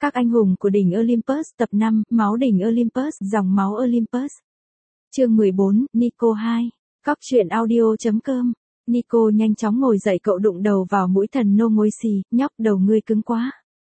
Các anh hùng của đỉnh Olympus tập 5, máu đỉnh Olympus, dòng máu Olympus. Chương 14, Nico 2. Cóc truyện audio.com. Nico nhanh chóng ngồi dậy, cậu đụng đầu vào mũi thần nô ngồi xì, nhóc đầu ngươi cứng quá.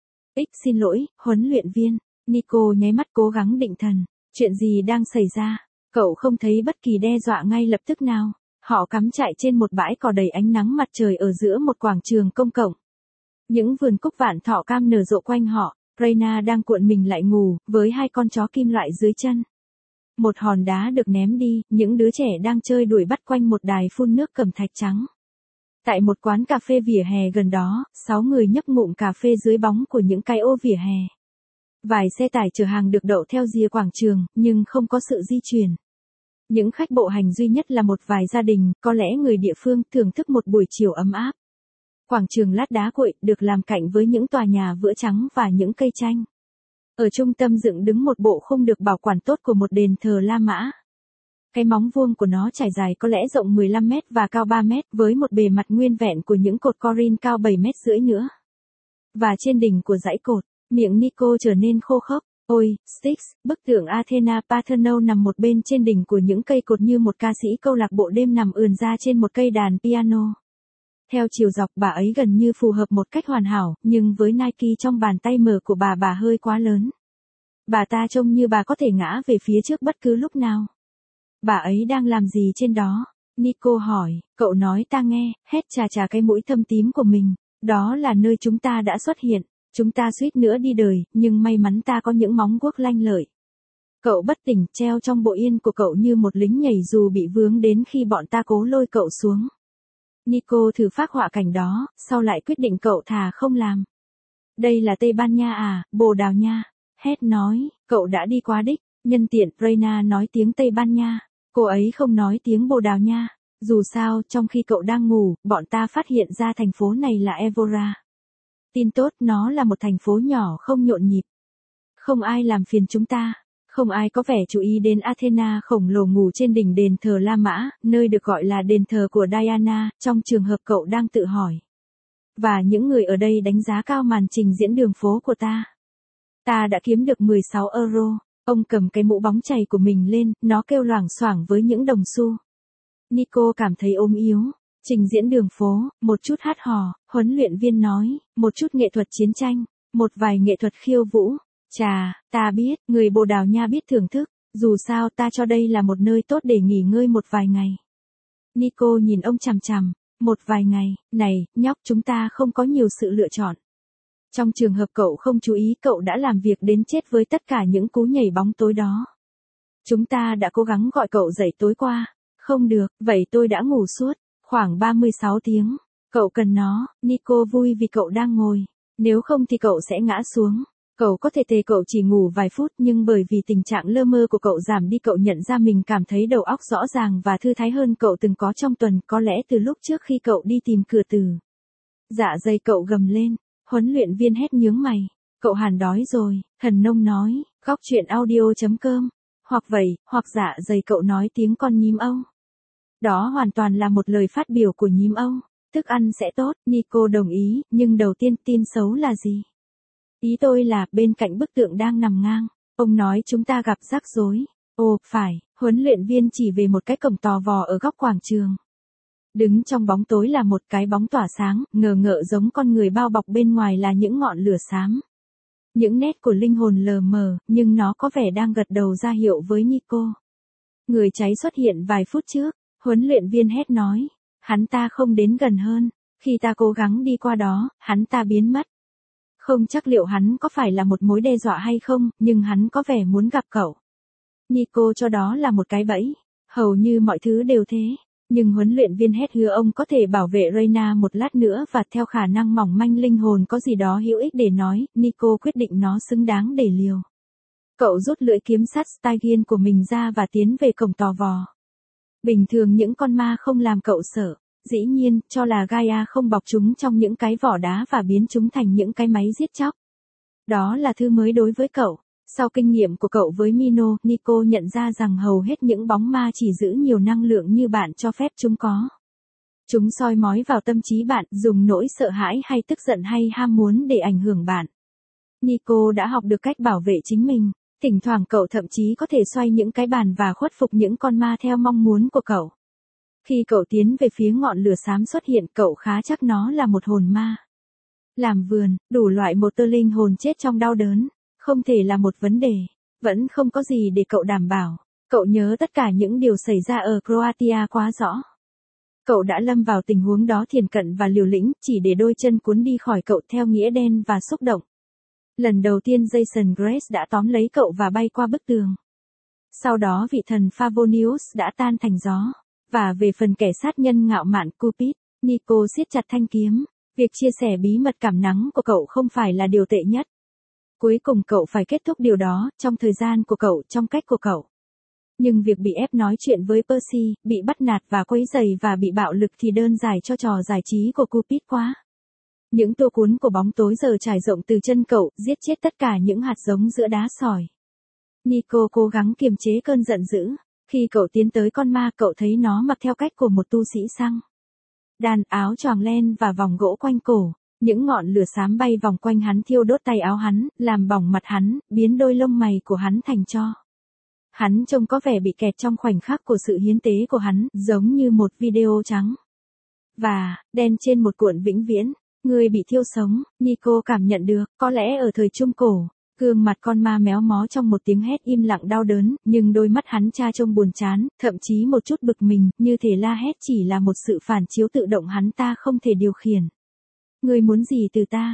Xin lỗi, huấn luyện viên. Nico nháy mắt cố gắng định thần. Chuyện gì đang xảy ra? Cậu không thấy bất kỳ đe dọa ngay lập tức nào. Họ cắm trại trên một bãi cỏ đầy ánh nắng mặt trời ở giữa một quảng trường công cộng. Những vườn cúc vạn thọ cam nở rộ quanh họ. Reyna đang cuộn mình lại ngủ, với hai con chó kim loại dưới chân. Một hòn đá được ném đi, những đứa trẻ đang chơi đuổi bắt quanh một đài phun nước cẩm thạch trắng. Tại một quán cà phê vỉa hè gần đó, 6 người nhấp ngụm cà phê dưới bóng của những cái ô vỉa hè. Vài xe tải chở hàng được đậu theo rìa quảng trường, nhưng không có sự di chuyển. Những khách bộ hành duy nhất là một vài gia đình, có lẽ người địa phương, thưởng thức một buổi chiều ấm áp. Quảng trường lát đá cuội, được làm cạnh với những tòa nhà vữa trắng và những cây chanh. Ở trung tâm dựng đứng một bộ khung được bảo quản tốt của một đền thờ La Mã. Cái móng vuông của nó trải dài có lẽ rộng 15 mét và cao 3 mét, với một bề mặt nguyên vẹn của những cột Corinth cao 7,5 mét nữa. Và trên đỉnh của dãy cột, miệng Nico trở nên khô khốc. Ôi, Styx, bức tượng Athena Parthenon nằm một bên trên đỉnh của những cây cột như một ca sĩ câu lạc bộ đêm nằm ườn ra trên một cây đàn piano. Theo chiều dọc, bà ấy gần như phù hợp một cách hoàn hảo, nhưng với Nike trong bàn tay mở của bà hơi quá lớn. Bà ta trông như bà có thể ngã về phía trước bất cứ lúc nào. Bà ấy đang làm gì trên đó? Nico hỏi. Cậu nói ta nghe, hét chà cái mũi thâm tím của mình. Đó là nơi chúng ta đã xuất hiện. Chúng ta suýt nữa đi đời, nhưng may mắn ta có những móng guốc lanh lợi. Cậu bất tỉnh, treo trong bộ yên của cậu như một lính nhảy dù bị vướng đến khi bọn ta cố lôi cậu xuống. Nico thử phác họa cảnh đó, sau lại quyết định cậu thà không làm. Đây là Tây Ban Nha à, Bồ Đào Nha. Hét nói, cậu đã đi quá đích. Nhân tiện, Reyna nói tiếng Tây Ban Nha. Cô ấy không nói tiếng Bồ Đào Nha. Dù sao, trong khi cậu đang ngủ, bọn ta phát hiện ra thành phố này là Evora. Tin tốt, nó là một thành phố nhỏ không nhộn nhịp. Không ai làm phiền chúng ta. Không ai có vẻ chú ý đến Athena khổng lồ ngủ trên đỉnh đền thờ La Mã, nơi được gọi là đền thờ của Diana, trong trường hợp cậu đang tự hỏi. Và những người ở đây đánh giá cao màn trình diễn đường phố của ta. Ta đã kiếm được 16 euro. Ông cầm cái mũ bóng chày của mình lên, nó kêu loảng xoảng với những đồng xu. Nico cảm thấy ốm yếu. Trình diễn đường phố, một chút hát hò, huấn luyện viên nói, một chút nghệ thuật chiến tranh, một vài nghệ thuật khiêu vũ. Chà, ta biết, người Bồ Đào Nha biết thưởng thức, dù sao ta cho đây là một nơi tốt để nghỉ ngơi một vài ngày. Nico nhìn ông chằm chằm, một vài ngày, này, nhóc, chúng ta không có nhiều sự lựa chọn. Trong trường hợp cậu không chú ý, cậu đã làm việc đến chết với tất cả những cú nhảy bóng tối đó. Chúng ta đã cố gắng gọi cậu dậy tối qua, không được, vậy tôi đã ngủ suốt, khoảng 36 tiếng. Cậu cần nó, Nico vui vì cậu đang ngồi, nếu không thì cậu sẽ ngã xuống. Cậu có thể thề cậu chỉ ngủ vài phút, nhưng bởi vì tình trạng lơ mơ của cậu giảm đi, cậu nhận ra mình cảm thấy đầu óc rõ ràng và thư thái hơn cậu từng có trong tuần, có lẽ từ lúc trước khi cậu đi tìm cửa từ. Dạ dày cậu gầm lên, huấn luyện viên hét nhướng mày. Cậu hẳn đói rồi, thần nông nói, góc truyện audio.com. Hoặc vậy, hoặc dạ dày cậu nói tiếng con nhím Âu. Đó hoàn toàn là một lời phát biểu của nhím Âu. Thức ăn sẽ tốt, Nico đồng ý, nhưng đầu tiên tin xấu là gì? Ý tôi là, bên cạnh bức tượng đang nằm ngang, ông nói chúng ta gặp rắc rối. Ồ, phải, huấn luyện viên chỉ về một cái cổng tò vò ở góc quảng trường. Đứng trong bóng tối là một cái bóng tỏa sáng, ngờ ngợ giống con người, bao bọc bên ngoài là những ngọn lửa xám. Những nét của linh hồn lờ mờ, nhưng nó có vẻ đang gật đầu ra hiệu với Nico. Người cháy xuất hiện vài phút trước, huấn luyện viên hét nói. Hắn ta không đến gần hơn, khi ta cố gắng đi qua đó, hắn ta biến mất. Không chắc liệu hắn có phải là một mối đe dọa hay không, nhưng hắn có vẻ muốn gặp cậu. Nico cho đó là một cái bẫy, hầu như mọi thứ đều thế. Nhưng huấn luyện viên hét hứa ông có thể bảo vệ Reyna một lát nữa, và theo khả năng mỏng manh linh hồn có gì đó hữu ích để nói, Nico quyết định nó xứng đáng để liều. Cậu rút lưỡi kiếm sắt Stygian của mình ra và tiến về cổng tò vò. Bình thường những con ma không làm cậu sợ. Dĩ nhiên, cho là Gaia không bọc chúng trong những cái vỏ đá và biến chúng thành những cái máy giết chóc. Đó là thứ mới đối với cậu. Sau kinh nghiệm của cậu với Mino, Nico nhận ra rằng hầu hết những bóng ma chỉ giữ nhiều năng lượng như bạn cho phép chúng có. Chúng soi mói vào tâm trí bạn, dùng nỗi sợ hãi hay tức giận hay ham muốn để ảnh hưởng bạn. Nico đã học được cách bảo vệ chính mình. Thỉnh thoảng cậu thậm chí có thể xoay những cái bàn và khuất phục những con ma theo mong muốn của cậu. Khi cậu tiến về phía ngọn lửa xám xuất hiện, cậu khá chắc nó là một hồn ma. Làm vườn, đủ loại một tơ linh hồn chết trong đau đớn, không thể là một vấn đề. Vẫn không có gì để cậu đảm bảo. Cậu nhớ tất cả những điều xảy ra ở Croatia quá rõ. Cậu đã lâm vào tình huống đó thiền cận và liều lĩnh, chỉ để đôi chân cuốn đi khỏi cậu theo nghĩa đen và xúc động. Lần đầu tiên Jason Grace đã tóm lấy cậu và bay qua bức tường. Sau đó vị thần Favonius đã tan thành gió. Và về phần kẻ sát nhân ngạo mạn Cupid, Nico siết chặt thanh kiếm. Việc chia sẻ bí mật cảm nắng của cậu không phải là điều tệ nhất. Cuối cùng cậu phải kết thúc điều đó, trong thời gian của cậu, trong cách của cậu. Nhưng việc bị ép nói chuyện với Percy, bị bắt nạt và quấy rầy và bị bạo lực thì đơn giản cho trò giải trí của Cupid quá. Những tua cuốn của bóng tối giờ trải rộng từ chân cậu, giết chết tất cả những hạt giống giữa đá sỏi. Nico cố gắng kiềm chế cơn giận dữ. Khi cậu tiến tới con ma, cậu thấy nó mặc theo cách của một tu sĩ xăng. Đàn áo choàng len và vòng gỗ quanh cổ. Những ngọn lửa xám bay vòng quanh hắn thiêu đốt tay áo hắn, làm bỏng mặt hắn, biến đôi lông mày của hắn thành tro. Hắn trông có vẻ bị kẹt trong khoảnh khắc của sự hiến tế của hắn, giống như một video trắng. Và, đen trên một cuộn vĩnh viễn, người bị thiêu sống, Nico cảm nhận được, có lẽ ở thời Trung Cổ. Gương mặt con ma méo mó trong một tiếng hét im lặng đau đớn, nhưng đôi mắt hắn tra trông buồn chán, thậm chí một chút bực mình, như thể la hét chỉ là một sự phản chiếu tự động hắn ta không thể điều khiển. Ngươi muốn gì từ ta?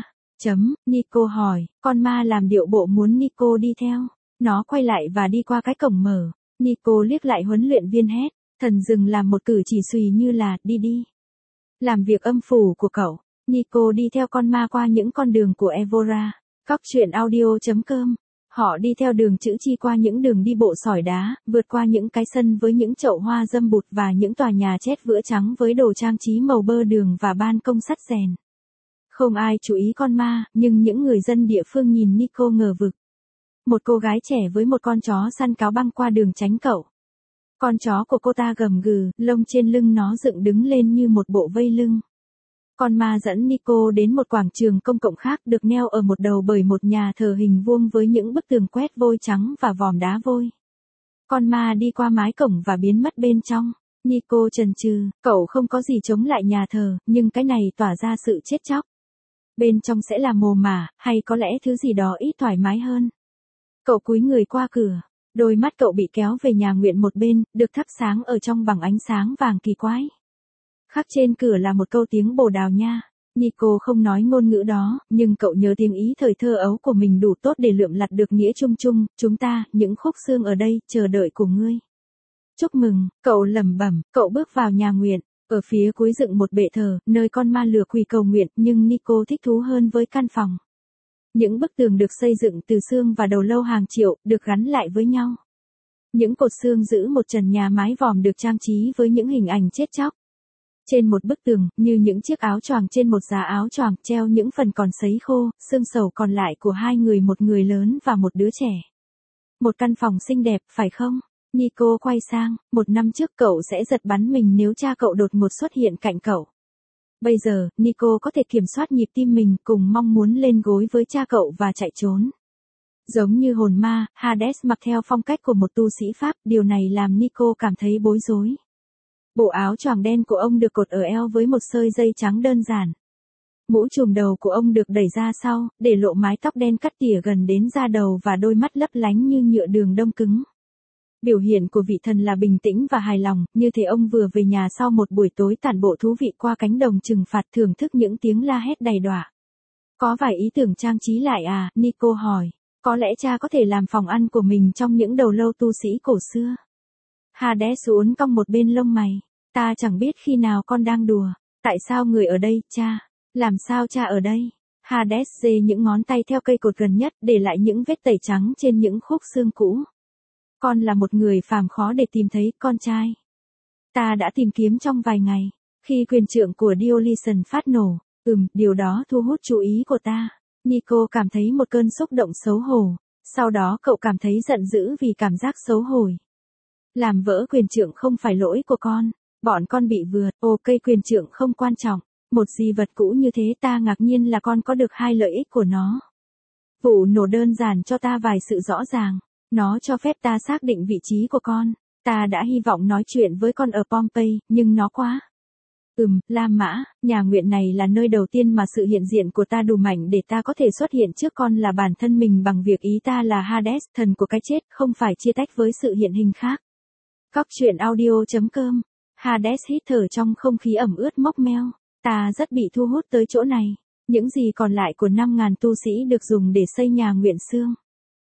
Nico hỏi, con ma làm điệu bộ muốn Nico đi theo. Nó quay lại và đi qua cái cổng mở. Nico liếc lại huấn luyện viên hét, thần rừng làm một cử chỉ xùy như là, đi. Làm việc âm phủ của cậu. Nico đi theo con ma qua những con đường của Evora. Cóc truyện audio.com. Họ đi theo đường chữ chi qua những đường đi bộ sỏi đá, vượt qua những cái sân với những chậu hoa dâm bụt và những tòa nhà chét vữa trắng với đồ trang trí màu bơ đường và ban công sắt rèn. Không ai chú ý con ma, nhưng những người dân địa phương nhìn Nico ngờ vực. Một cô gái trẻ với một con chó săn cáo băng qua đường tránh cậu. Con chó của cô ta gầm gừ, lông trên lưng nó dựng đứng lên như một bộ vây lưng. Con ma dẫn Nico đến một quảng trường công cộng khác được neo ở một đầu bởi một nhà thờ hình vuông với những bức tường quét vôi trắng và vòm đá vôi. Con ma đi qua mái cổng và biến mất bên trong. Nico chần chừ, cậu không có gì chống lại nhà thờ, nhưng cái này tỏa ra sự chết chóc. Bên trong sẽ là mồ mả, hay có lẽ thứ gì đó ít thoải mái hơn. Cậu cúi người qua cửa, đôi mắt cậu bị kéo về nhà nguyện một bên, được thắp sáng ở trong bằng ánh sáng vàng kỳ quái. Khắc trên cửa là một câu tiếng Bồ Đào Nha. Nico không nói ngôn ngữ đó, nhưng cậu nhớ tiếng Ý thời thơ ấu của mình đủ tốt để lượm lặt được nghĩa chung chung, chúng ta, những khúc xương ở đây, chờ đợi của ngươi. Chúc mừng, cậu lẩm bẩm, cậu bước vào nhà nguyện, ở phía cuối dựng một bệ thờ, nơi con ma lửa quỳ cầu nguyện, nhưng Nico thích thú hơn với căn phòng. Những bức tường được xây dựng từ xương và đầu lâu hàng triệu, được gắn lại với nhau. Những cột xương giữ một trần nhà mái vòm được trang trí với những hình ảnh chết chóc. Trên một bức tường, như những chiếc áo choàng trên một giá áo choàng, treo những phần còn sấy khô, xương sầu còn lại của hai người, một người lớn và một đứa trẻ. Một căn phòng xinh đẹp, phải không? Nico quay sang, 1 năm trước cậu sẽ giật bắn mình nếu cha cậu đột ngột xuất hiện cạnh cậu. Bây giờ, Nico có thể kiểm soát nhịp tim mình, cùng mong muốn lên gối với cha cậu và chạy trốn. Giống như hồn ma, Hades mặc theo phong cách của một tu sĩ Pháp, điều này làm Nico cảm thấy bối rối. Bộ áo choàng đen của ông được cột ở eo với một sợi dây trắng đơn giản. Mũ trùm đầu của ông được đẩy ra sau, để lộ mái tóc đen cắt tỉa gần đến da đầu và đôi mắt lấp lánh như nhựa đường đông cứng. Biểu hiện của vị thần là bình tĩnh và hài lòng, như thể ông vừa về nhà sau một buổi tối tản bộ thú vị qua cánh đồng trừng phạt, thưởng thức những tiếng la hét đầy đọa. Có vài ý tưởng trang trí lại à? Nico hỏi. Có lẽ cha có thể làm phòng ăn của mình trong những đầu lâu tu sĩ cổ xưa. Hades uốn cong một bên lông mày. Ta chẳng biết khi nào con đang đùa. Tại sao người ở đây, cha? Làm sao cha ở đây? Hades giơ những ngón tay theo cây cột gần nhất, để lại những vết tẩy trắng trên những khúc xương cũ. Con là một người phàm khó để tìm thấy, con trai. Ta đã tìm kiếm trong vài ngày. Khi quyền trượng của Dionysian phát nổ, điều đó thu hút chú ý của ta. Nico cảm thấy một cơn xúc động xấu hổ. Sau đó cậu cảm thấy giận dữ vì cảm giác xấu hổ. Làm vỡ quyền trượng không phải lỗi của con. Bọn con bị vượt, cây quyền trượng không quan trọng. Một di vật cũ như thế ta ngạc nhiên là con có được 2 lợi ích của nó. Vụ nổ đơn giản cho ta vài sự rõ ràng. Nó cho phép ta xác định vị trí của con. Ta đã hy vọng nói chuyện với con ở Pompeii, nhưng nó quá. La Mã, nhà nguyện này là nơi đầu tiên mà sự hiện diện của ta đủ mạnh để ta có thể xuất hiện trước con là bản thân mình bằng việc ý ta là Hades, thần của cái chết, không phải chia tách với sự hiện hình khác. Cóc truyện audio.com. Hades hít thở trong không khí ẩm ướt mốc meo. Ta rất bị thu hút tới chỗ này. Những gì còn lại của 5.000 tu sĩ được dùng để xây nhà nguyện xương.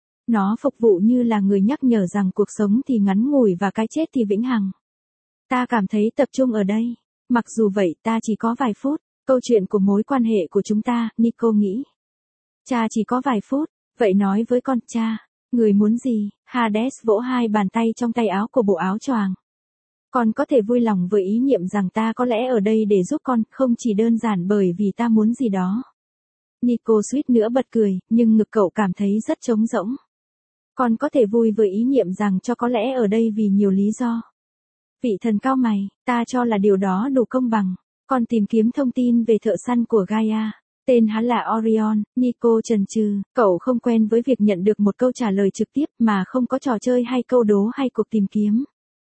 Nó phục vụ như là người nhắc nhở rằng cuộc sống thì ngắn ngủi và cái chết thì vĩnh hằng. Ta cảm thấy tập trung ở đây. Mặc dù vậy ta chỉ có vài phút. Câu chuyện của mối quan hệ của chúng ta, Nico nghĩ. Cha chỉ có vài phút. Vậy nói với con, cha. Người muốn gì? Hades vỗ hai bàn tay trong tay áo của bộ áo choàng. Con có thể vui lòng với ý niệm rằng ta có lẽ ở đây để giúp con, không chỉ đơn giản bởi vì ta muốn gì đó. Nico suýt nữa bật cười, nhưng ngực cậu cảm thấy rất trống rỗng. Con có thể vui với ý niệm rằng cho có lẽ ở đây vì nhiều lý do. Vị thần cao mày, ta cho là điều đó đủ công bằng. Con tìm kiếm thông tin về thợ săn của Gaia. Tên hắn là Orion. Nico chần chừ, cậu không quen với việc nhận được một câu trả lời trực tiếp mà không có trò chơi hay câu đố hay cuộc tìm kiếm.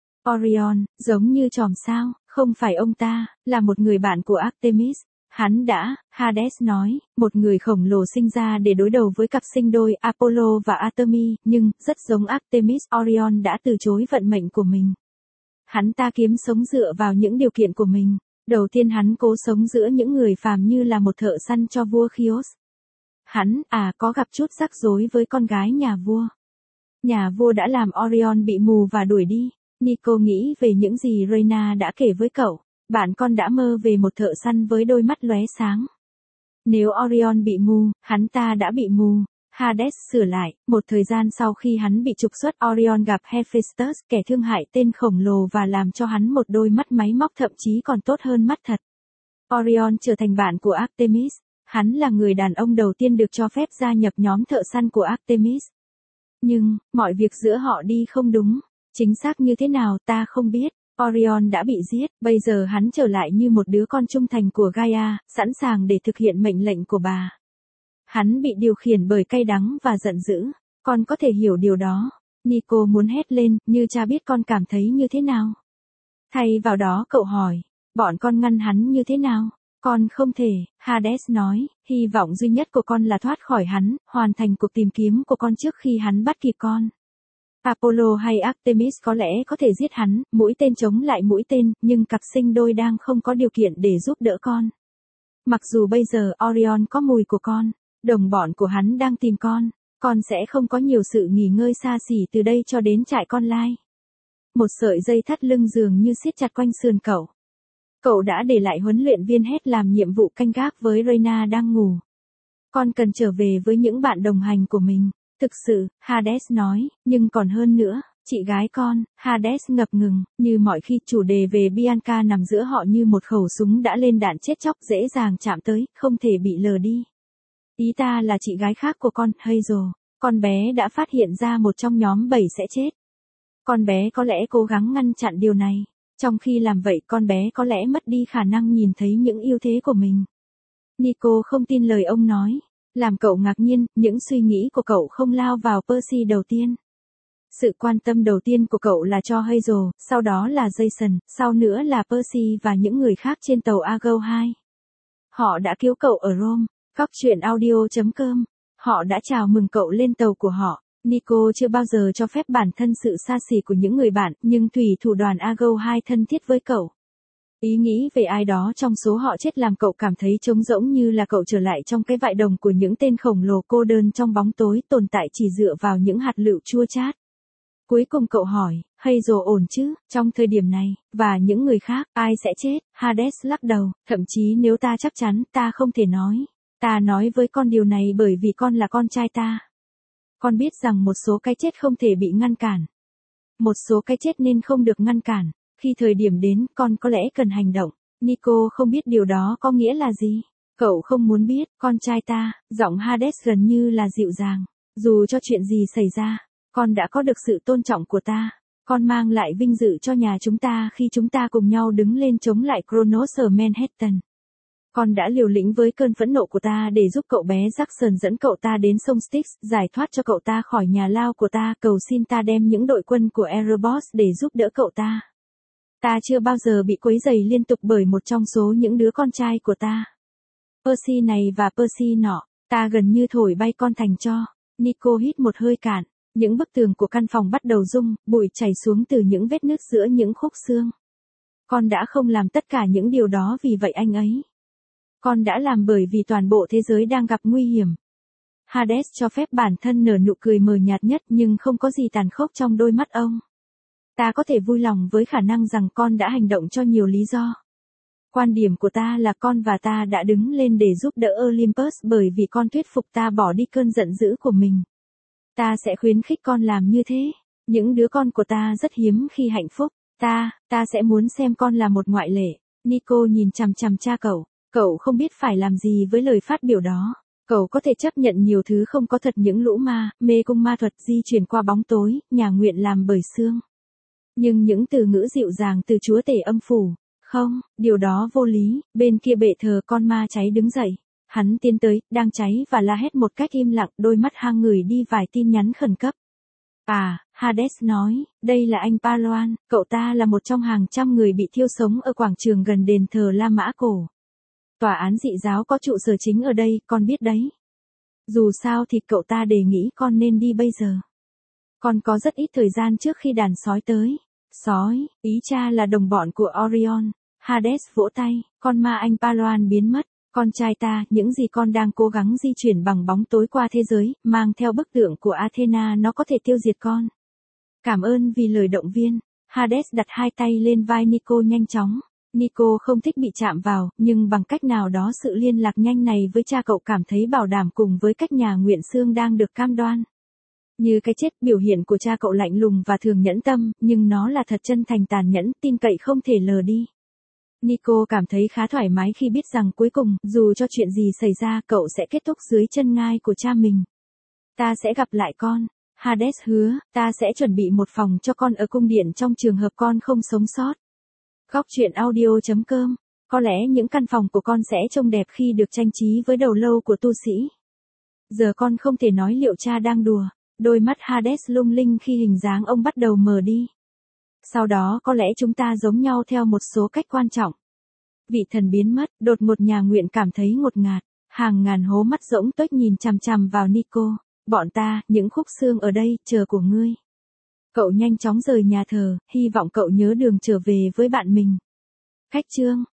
Orion, giống như chòm sao, không phải ông ta, là một người bạn của Artemis. Hắn đã, Hades nói, một người khổng lồ sinh ra để đối đầu với cặp sinh đôi Apollo và Artemis, nhưng, rất giống Artemis, Orion đã từ chối vận mệnh của mình. Hắn ta kiếm sống dựa vào những điều kiện của mình. Đầu tiên hắn cố sống giữa những người phàm như là một thợ săn cho vua Khios. Hắn, có gặp chút rắc rối với con gái nhà vua. Nhà vua đã làm Orion bị mù và đuổi đi. Nico nghĩ về những gì Reyna đã kể với cậu. Bạn con đã mơ về một thợ săn với đôi mắt lóe sáng. Nếu Orion bị mù, hắn ta đã bị mù. Hades sửa lại, một thời gian sau khi hắn bị trục xuất, Orion gặp Hephaestus, kẻ thương hại tên khổng lồ và làm cho hắn một đôi mắt máy móc thậm chí còn tốt hơn mắt thật. Orion trở thành bạn của Artemis. Hắn là người đàn ông đầu tiên được cho phép gia nhập nhóm thợ săn của Artemis. Nhưng, mọi việc giữa họ đi không đúng. Chính xác như thế nào ta không biết. Orion đã bị giết, bây giờ hắn trở lại như một đứa con trung thành của Gaia, sẵn sàng để thực hiện mệnh lệnh của bà. Hắn bị điều khiển bởi cay đắng và giận dữ. Con có thể hiểu điều đó. Nico muốn hét lên, như cha biết con cảm thấy như thế nào. Thay vào đó cậu hỏi, bọn con ngăn hắn như thế nào? Con không thể, Hades nói, hy vọng duy nhất của con là thoát khỏi hắn, hoàn thành cuộc tìm kiếm của con trước khi hắn bắt kịp con. Apollo hay Artemis có lẽ có thể giết hắn, mũi tên chống lại mũi tên, nhưng cặp sinh đôi đang không có điều kiện để giúp đỡ con. Mặc dù bây giờ Orion có mùi của con, đồng bọn của hắn đang tìm con sẽ không có nhiều sự nghỉ ngơi xa xỉ từ đây cho đến trại con lai. Một sợi dây thắt lưng dường như siết chặt quanh sườn cậu. Cậu đã để lại huấn luyện viên hết làm nhiệm vụ canh gác với Reyna đang ngủ. Con cần trở về với những bạn đồng hành của mình. Thực sự, Hades nói, nhưng còn hơn nữa, chị gái con, Hades ngập ngừng, như mọi khi chủ đề về Bianca nằm giữa họ như một khẩu súng đã lên đạn chết chóc dễ dàng chạm tới, không thể bị lờ đi. Ý ta là chị gái khác của con, Hazel, con bé đã phát hiện ra một trong nhóm 7 sẽ chết. Con bé có lẽ cố gắng ngăn chặn điều này, trong khi làm vậy con bé có lẽ mất đi khả năng nhìn thấy những ưu thế của mình. Nico không tin lời ông nói. Làm cậu ngạc nhiên, những suy nghĩ của cậu không lao vào Percy đầu tiên. Sự quan tâm đầu tiên của cậu là cho Hazel, sau đó là Jason, sau nữa là Percy và những người khác trên tàu Argo 2. Họ đã cứu cậu ở Rome. Cóc truyện audio.com. Họ đã chào mừng cậu lên tàu của họ. Nico chưa bao giờ cho phép bản thân sự xa xỉ của những người bạn, nhưng thủy thủ đoàn Argo 2 thân thiết với cậu. Ý nghĩ về ai đó trong số họ chết làm cậu cảm thấy trống rỗng như là cậu trở lại trong cái vại đồng của những tên khổng lồ cô đơn trong bóng tối tồn tại chỉ dựa vào những hạt lựu chua chát. Cuối cùng cậu hỏi, Hazel ổn chứ, trong thời điểm này, và những người khác, ai sẽ chết? Hades lắc đầu, thậm chí nếu ta chắc chắn, ta không thể nói. Ta nói với con điều này bởi vì con là con trai ta. Con biết rằng một số cái chết không thể bị ngăn cản. Một số cái chết nên không được ngăn cản. Khi thời điểm đến, con có lẽ cần hành động. Nico không biết điều đó có nghĩa là gì. Cậu không muốn biết, con trai ta, giọng Hades gần như là dịu dàng. Dù cho chuyện gì xảy ra, con đã có được sự tôn trọng của ta. Con mang lại vinh dự cho nhà chúng ta khi chúng ta cùng nhau đứng lên chống lại Kronos ở Manhattan. Con đã liều lĩnh với cơn phẫn nộ của ta để giúp cậu bé Jackson dẫn cậu ta đến sông Styx, giải thoát cho cậu ta khỏi nhà lao của ta, cầu xin ta đem những đội quân của Erebos để giúp đỡ cậu ta. Ta chưa bao giờ bị quấy rầy liên tục bởi một trong số những đứa con trai của ta. Percy này và Percy nọ, ta gần như thổi bay con thành tro. Nico hít một hơi cạn, những bức tường của căn phòng bắt đầu rung, bụi chảy xuống từ những vết nứt giữa những khúc xương. Con đã không làm tất cả những điều đó vì vậy anh ấy. Con đã làm bởi vì toàn bộ thế giới đang gặp nguy hiểm. Hades cho phép bản thân nở nụ cười mờ nhạt nhất nhưng không có gì tàn khốc trong đôi mắt ông. Ta có thể vui lòng với khả năng rằng con đã hành động cho nhiều lý do. Quan điểm của ta là con và ta đã đứng lên để giúp đỡ Olympus bởi vì con thuyết phục ta bỏ đi cơn giận dữ của mình. Ta sẽ khuyến khích con làm như thế. Những đứa con của ta rất hiếm khi hạnh phúc. Ta sẽ muốn xem con là một ngoại lệ. Nico nhìn chằm chằm cha cậu. Cậu không biết phải làm gì với lời phát biểu đó. Cậu có thể chấp nhận nhiều thứ không có thật, những lũ ma, mê cung ma thuật di chuyển qua bóng tối, nhà nguyện làm bởi xương. Nhưng những từ ngữ dịu dàng từ chúa tể âm phủ. Không, điều đó vô lý. Bên kia bệ thờ con ma cháy đứng dậy. Hắn tiến tới, đang cháy và la hét một cách im lặng, đôi mắt hang người đi vài tin nhắn khẩn cấp. Hades nói, đây là anh Paloan, cậu ta là một trong hàng trăm người bị thiêu sống ở quảng trường gần đền thờ La Mã Cổ. Tòa án dị giáo có trụ sở chính ở đây, con biết đấy. Dù sao thì cậu ta đề nghị con nên đi bây giờ. Con có rất ít thời gian trước khi đàn sói tới. Sói, ý cha là đồng bọn của Orion. Hades vỗ tay, con ma anh Paloan biến mất. Con trai ta, những gì con đang cố gắng di chuyển bằng bóng tối qua thế giới, mang theo bức tượng của Athena, nó có thể tiêu diệt con. Cảm ơn vì lời động viên. Hades đặt hai tay lên vai Nico nhanh chóng. Nico không thích bị chạm vào, nhưng bằng cách nào đó sự liên lạc nhanh này với cha cậu cảm thấy bảo đảm cùng với cách nhà nguyện xương đang được cam đoan. Như cái chết, biểu hiện của cha cậu lạnh lùng và thường nhẫn tâm, nhưng nó là thật chân thành, tàn nhẫn, tin cậy không thể lờ đi. Nico cảm thấy khá thoải mái khi biết rằng cuối cùng, dù cho chuyện gì xảy ra, cậu sẽ kết thúc dưới chân ngai của cha mình. Ta sẽ gặp lại con. Hades hứa, ta sẽ chuẩn bị một phòng cho con ở cung điện trong trường hợp con không sống sót. Góc truyện audio.com. Có lẽ những căn phòng của con sẽ trông đẹp khi được trang trí với đầu lâu của tu sĩ. Giờ con không thể nói liệu cha đang đùa. Đôi mắt Hades lung linh khi hình dáng ông bắt đầu mờ đi. Sau đó có lẽ chúng ta giống nhau theo một số cách quan trọng. Vị thần biến mất, đột ngột nhà nguyện cảm thấy ngột ngạt. Hàng ngàn hố mắt rỗng tuếch nhìn chằm chằm vào Nico. Bọn ta, những khúc xương ở đây, chờ của ngươi. Cậu nhanh chóng rời nhà thờ, hy vọng cậu nhớ đường trở về với bạn mình. Khách chương.